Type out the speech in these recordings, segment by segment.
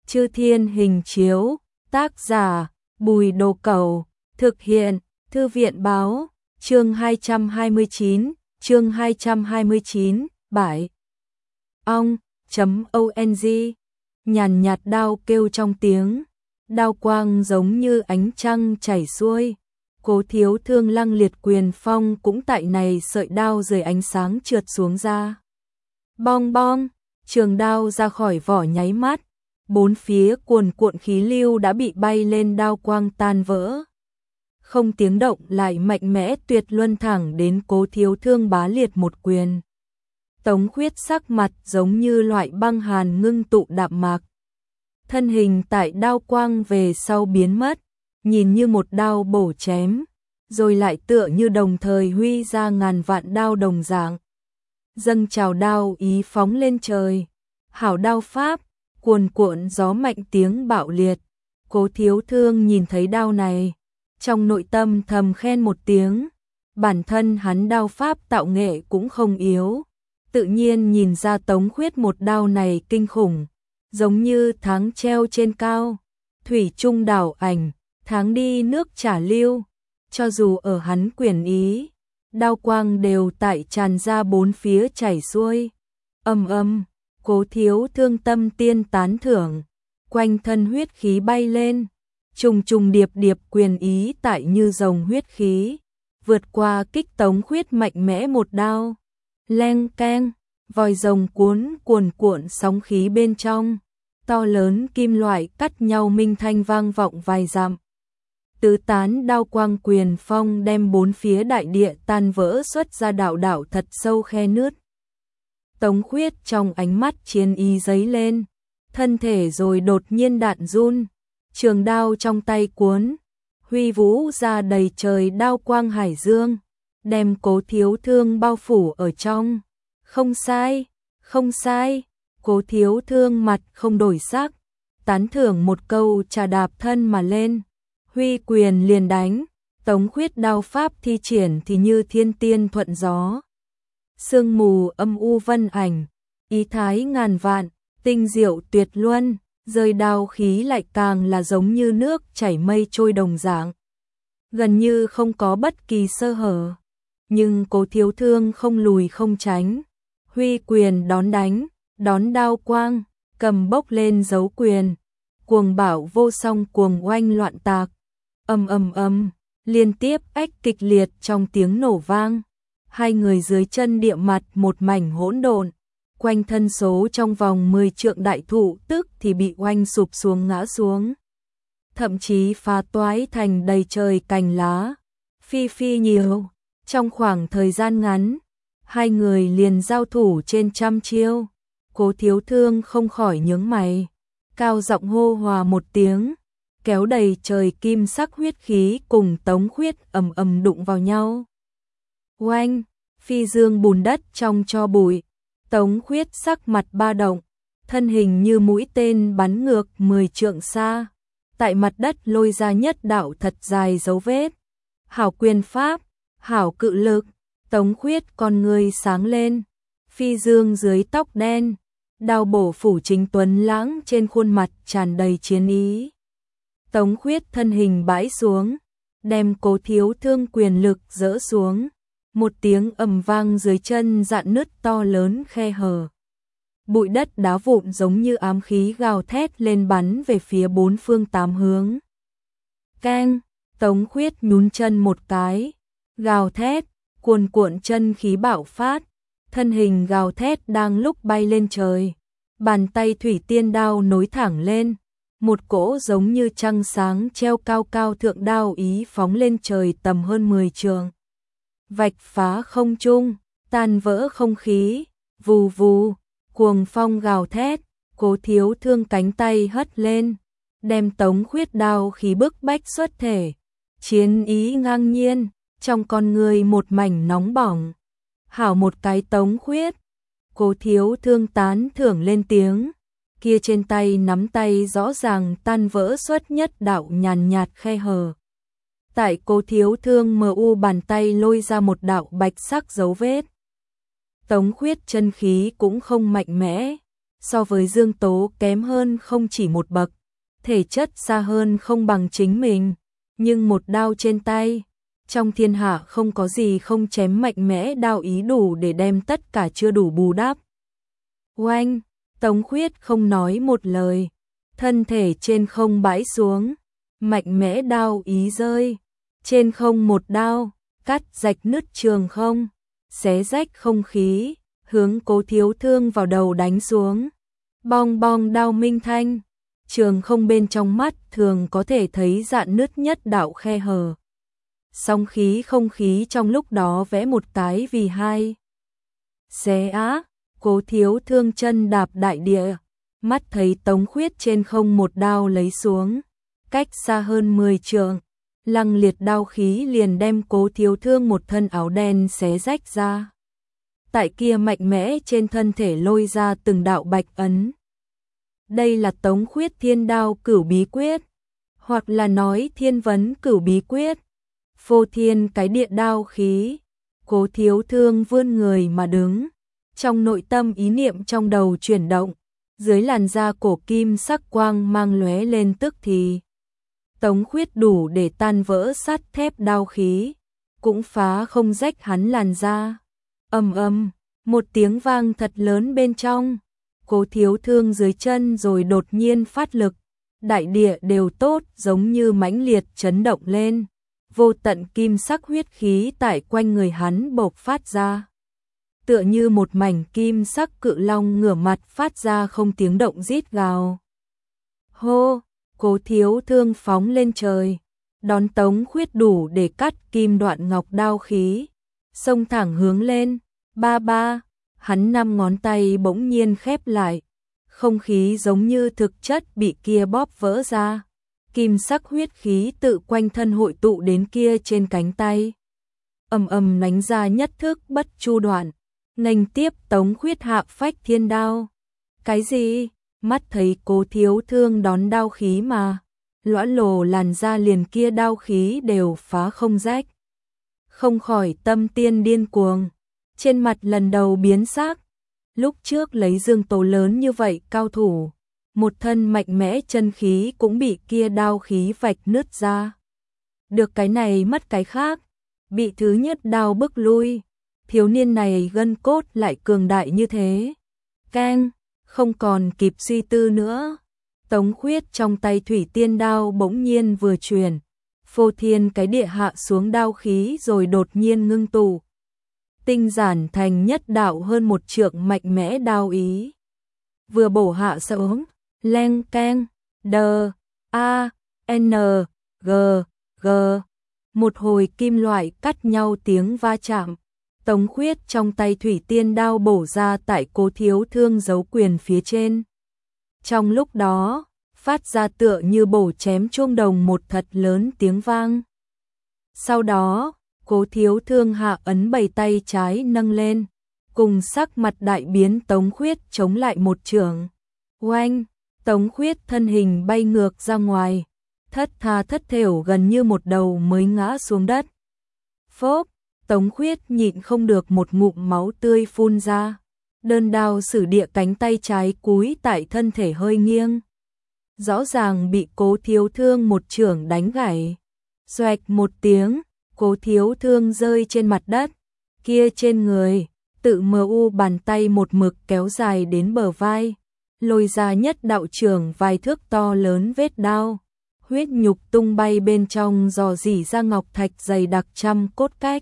Chư Thiên Hình Chiếu, tác giả Bùi Đồ Cẩu, thực hiện Thư viện Báo, chương 229, Bãi ong.ong, nhàn nhạt đao kêu trong tiếng, đao quang giống như ánh trăng chảy xuôi. Cố Thiếu Thương lăng liệt quyền phong cũng tại này sợi đao dưới ánh sáng trượt xuống ra. Bong bong, trường đao ra khỏi vỏ nháy mắt, bốn phía cuồn cuộn khí lưu đã bị bay lên, đao quang tan vỡ. Không tiếng động lại mạnh mẽ tuyệt luân thẳng đến Cố Thiếu Thương bá liệt một quyền. Tống Khuyết sắc mặt giống như loại băng hàn ngưng tụ đạm mạc. Thân hình tại đao quang về sau biến mất, nhìn như một đao bổ chém, rồi lại tựa như đồng thời huy ra ngàn vạn đao đồng dạng. Dâng trào đao ý phóng lên trời, hảo đao pháp, cuồn cuộn gió mạnh tiếng bạo liệt. Cố Thiếu Thương nhìn thấy đao này, trong nội tâm thầm khen một tiếng, bản thân hắn đao pháp tạo nghệ cũng không yếu, tự nhiên nhìn ra Tống Khuyết một đao này kinh khủng, giống như tháng treo trên cao, thủy trung đảo ảnh, tháng đi nước trả lưu, cho dù ở hắn quyền ý, đao quang đều tại tràn ra bốn phía chảy xuôi. Cố Thiếu Thương tâm tiên tán thưởng, quanh thân huyết khí bay lên, trùng trùng điệp điệp quyền ý tại như rồng huyết khí, vượt qua kích Tống Khuyết mạnh mẽ một đao. Leng keng, vòi rồng cuốn cuồn cuộn sóng khí bên trong, to lớn kim loại cắt nhau minh thanh vang vọng vài dặm. Tứ tán đao quang quyền phong đem bốn phía đại địa tan vỡ xuất ra đạo đạo thật sâu khe nứt. Tống Khuyết trong ánh mắt chiến ý dấy lên, thân thể rồi đột nhiên đạn run, trường đao trong tay cuốn, huy vũ ra đầy trời đao quang hải dương, đem Cố Thiếu Thương bao phủ ở trong. Không sai, không sai, Cố Thiếu Thương mặt không đổi sắc, tán thưởng một câu trà đạp thân mà lên, huy quyền liền đánh. Tống Khuyết đao pháp thi triển thì như thiên tiên thuận gió, sương mù âm u vân ảnh, ý thái ngàn vạn, tinh diệu tuyệt luân, rơi đao khí lại càng là giống như nước chảy mây trôi đồng dạng, gần như không có bất kỳ sơ hở. Nhưng Cố Thiếu Thương không lùi không tránh, huy quyền đón đánh, đón đao quang, cầm bốc lên dấu quyền, cuồng bạo vô song cuồng oanh loạn tạc. Liên tiếp ách kịch liệt trong tiếng nổ vang, hai người dưới chân địa mặt một mảnh hỗn độn, quanh thân số trong vòng 10 trượng đại thụ tức thì bị oanh sụp xuống ngã xuống, thậm chí phá toái thành đầy trời cành lá, phi phi nhiều. Trong khoảng thời gian ngắn, hai người liền giao thủ trên trăm chiêu. Cố Thiếu Thương không khỏi nhướng mày, cao giọng hô hòa một tiếng, kéo đầy trời kim sắc huyết khí cùng Tống Khuyết đụng vào nhau. Oanh, phi dương bùn đất trong tro bụi, Tống Khuyết sắc mặt ba động, thân hình như mũi tên bắn ngược 10 trượng xa, tại mặt đất lôi ra nhất đạo thật dài dấu vết. Hảo quyền pháp, hảo cự lực, Tống Khuyết con người sáng lên, phi dương dưới tóc đen, đao bổ phủ chính tuấn lãng trên khuôn mặt tràn đầy chiến ý. Tống Khuyết thân hình bãi xuống, đem Cố Thiếu Thương quyền lực dỡ xuống, một tiếng ầm vang dưới chân dạn nứt to lớn khe hở. Bụi đất đá vụn giống như ám khí gào thét lên bắn về phía bốn phương tám hướng. Keng, Tống Khuyết nhún chân một cái, gào thét, cuồn cuộn chân khí bạo phát, thân hình gào thét đang lúc bay lên trời, bàn tay thủy tiên đao nối thẳng lên, một cỗ giống như trăng sáng treo cao cao thượng đao ý phóng lên trời tầm hơn 10 trượng, vạch phá không trung, tan vỡ không khí, vù vù, cuồng phong gào thét. Cố Thiếu Thương cánh tay hất lên, đem Tống Khuyết đao khí bức bách xuất thể, chiến ý ngang nhiên, trong con người một mảnh nóng bỏng. Hảo một cái Tống Khuyết, Cố Thiếu Thương tán thưởng lên tiếng, kia trên tay nắm tay rõ ràng tan vỡ xuất nhất đạo nhàn nhạt khe hở. Tại Cố Thiếu Thương bàn tay lôi ra một đạo bạch sắc dấu vết. Tống Khuyết chân khí cũng không mạnh mẽ, so với Dương Tố kém hơn không chỉ một bậc, thể chất xa hơn không bằng chính mình, nhưng một đao trên tay, trong thiên hạ không có gì không chém mạnh mẽ đao ý đủ để đem tất cả chưa đủ bù đắp. Oanh, Tống Khuyết không nói một lời, thân thể trên không bãi xuống, mạnh mẽ đao ý rơi, trên không một đao, cắt rạch nứt trường không, xé rách không khí, hướng Cố Thiếu Thương vào đầu đánh xuống. Bong bong đao minh thanh, trường không bên trong mắt thường có thể thấy rạn nứt nhất đạo khe hở. Song khí không khí trong lúc đó vẽ một cái vì hai. Xé á, Cố Thiếu Thương chân đạp đại địa, mắt thấy Tống Khuyết trên không một đao lấy xuống, cách xa hơn 10 trượng, lăng liệt đao khí liền đem Cố Thiếu Thương một thân áo đen xé rách ra. Tại kia mạnh mẽ trên thân thể lôi ra từng đạo bạch ấn. Đây là Tống Khuyết Thiên Đao Cửu Bí Quyết, hoặc là nói Thiên Vấn Cửu Bí Quyết. Phô thiên cái địa đao khí, Cố Thiếu Thương vươn người mà đứng, trong nội tâm ý niệm trong đầu chuyển động, dưới làn da cổ kim sắc quang mang lóe lên tức thì. Tống Khuyết đủ để tan vỡ sắt thép đao khí, cũng phá không rách hắn làn da. Ầm ầm, một tiếng vang thật lớn bên trong, Cố Thiếu Thương dưới chân rồi đột nhiên phát lực, đại địa đều tốt giống như mãnh liệt chấn động lên, vô tận kim sắc huyết khí tại quanh người hắn bộc phát ra. Tựa như một mảnh kim sắc cự long ngửa mặt phát ra không tiếng động rít gào. Hô, Cố Thiếu Thương phóng lên trời, đón Tống Khuyết đủ để cắt kim đoạn ngọc đao khí, xông thẳng hướng lên, ba ba, hắn 5 ngón tay bỗng nhiên khép lại, không khí giống như thực chất bị kia bóp vỡ ra, kim sắc huyết khí tự quanh thân hội tụ đến kia trên cánh tay. Ầm ầm đánh ra nhất thức bất chu đoạn, nghênh tiếp Tống Khuyết hạ phách thiên đao. Cái gì? Mắt thấy Cố Thiếu Thương đón đao khí mà, lõa lồ làn da liền kia đao khí đều phá không rách. Không khỏi tâm tiên điên cuồng, trên mặt lần đầu biến sắc. Lúc trước lấy Dương Tố lớn như vậy cao thủ, một thân mạnh mẽ chân khí cũng bị kia đao khí vạch nứt ra. Được cái này mất cái khác, bị thứ nhất đao bức lui, thiếu niên này gân cốt lại cường đại như thế. Keng, không còn kịp suy tư nữa, Tống Khuyết trong tay thủy tiên đao bỗng nhiên vừa chuyển, phô thiên cái địa hạ xuống đao khí rồi đột nhiên ngưng tụ, tinh giản thành nhất đạo hơn 1 trượng mạnh mẽ đao ý. Vừa bổ hạ xuống, leng keng, đờ, a, n, g, g, một hồi kim loại cắt nhau tiếng va chạm. Tống Khuyết trong tay thủy tiên đao bổ ra tại Cố Thiếu Thương giấu quyền phía trên. Trong lúc đó, phát ra tựa như bổ chém chuông đồng một thật lớn tiếng vang. Sau đó, Cố Thiếu Thương hạ ấn 7 tay trái nâng lên, cùng sắc mặt đại biến Tống Khuyết chống lại một chưởng. Oanh, Tống Khuyết thân hình bay ngược ra ngoài, thất tha thất thểu gần như một đầu mới ngã xuống đất. Phốp, Tống Khuyết nhịn không được một ngụm máu tươi phun ra, đơn đao sử địa cánh tay trái cúi tại thân thể hơi nghiêng. Rõ ràng bị Cố Thiếu Thương một chưởng đánh gãy. Xoẹt một tiếng, Cố Thiếu Thương rơi trên mặt đất, kia trên người, tự mờ u bàn tay một mực kéo dài đến bờ vai, lôi ra nhất đạo chưởng vài thước to lớn vết đao, huyết nhục tung bay bên trong dò dỉ ra ngọc thạch dày đặc trăm cốt cách.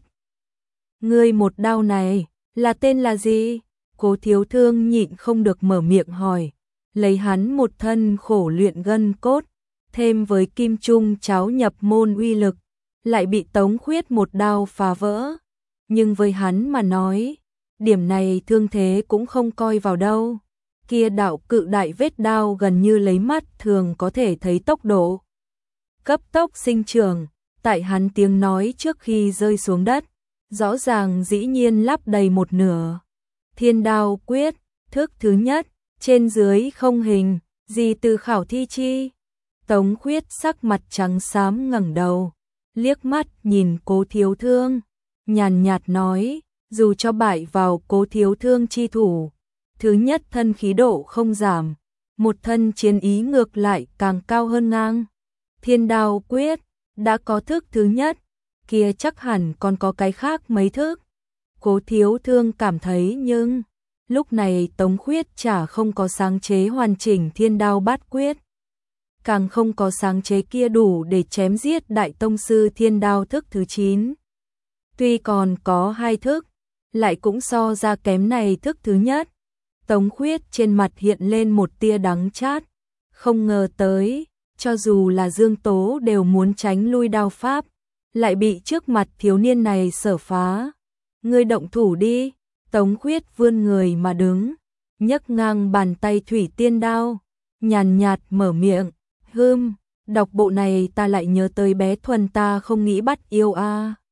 Ngươi một đao này, là tên là gì? Cố Thiếu Thương nhịn không được mở miệng hỏi, lấy hắn một thân khổ luyện gân cốt, thêm với kim trung cháo nhập môn uy lực, lại bị Tống Khuyết một đao phá vỡ. Nhưng với hắn mà nói, điểm này thương thế cũng không coi vào đâu. Kia đạo cự đại vết đao gần như lấy mắt thường có thể thấy tốc độ cấp tốc sinh trưởng, tại hắn tiếng nói trước khi rơi xuống đất, rõ ràng dĩ nhiên lắp đầy một nửa. Thiên đao quyết, thức thứ nhất, trên dưới không hình, gì từ khảo thi chi. Tống Khuyết sắc mặt trắng xám ngẩng đầu, liếc mắt nhìn Cố Thiếu Thương, nhàn nhạt nói, dù cho bại vào Cố Thiếu Thương chi thủ, Thứ nhất thân khí độ không giảm, một thân chiến ý ngược lại càng cao hơn ngang. Thiên đao quyết, đã có thức thứ nhất, kia chắc hẳn còn có cái khác mấy thức. Cố Thiếu Thương cảm thấy nhưng lúc này Tống Khuyết chả không có sáng chế hoàn chỉnh thiên đao bát quyết. Càng không có sáng chế kia đủ để chém giết đại tông sư thiên đao thức thứ 9. Tuy còn có 2 thức, lại cũng so ra kém này thức thứ nhất. Tống Khuyết trên mặt hiện lên một tia đắng chát, không ngờ tới, cho dù là Dương Tố đều muốn tránh lui đao pháp, lại bị trước mặt thiếu niên này sở phá. Ngươi động thủ đi, Tống Khuyết vươn người mà đứng, nhấc ngang bàn tay thủy tiên đao, nhàn nhạt mở miệng, đọc bộ này ta lại nhớ tới bé Thuần ta không nghĩ bắt yêu a.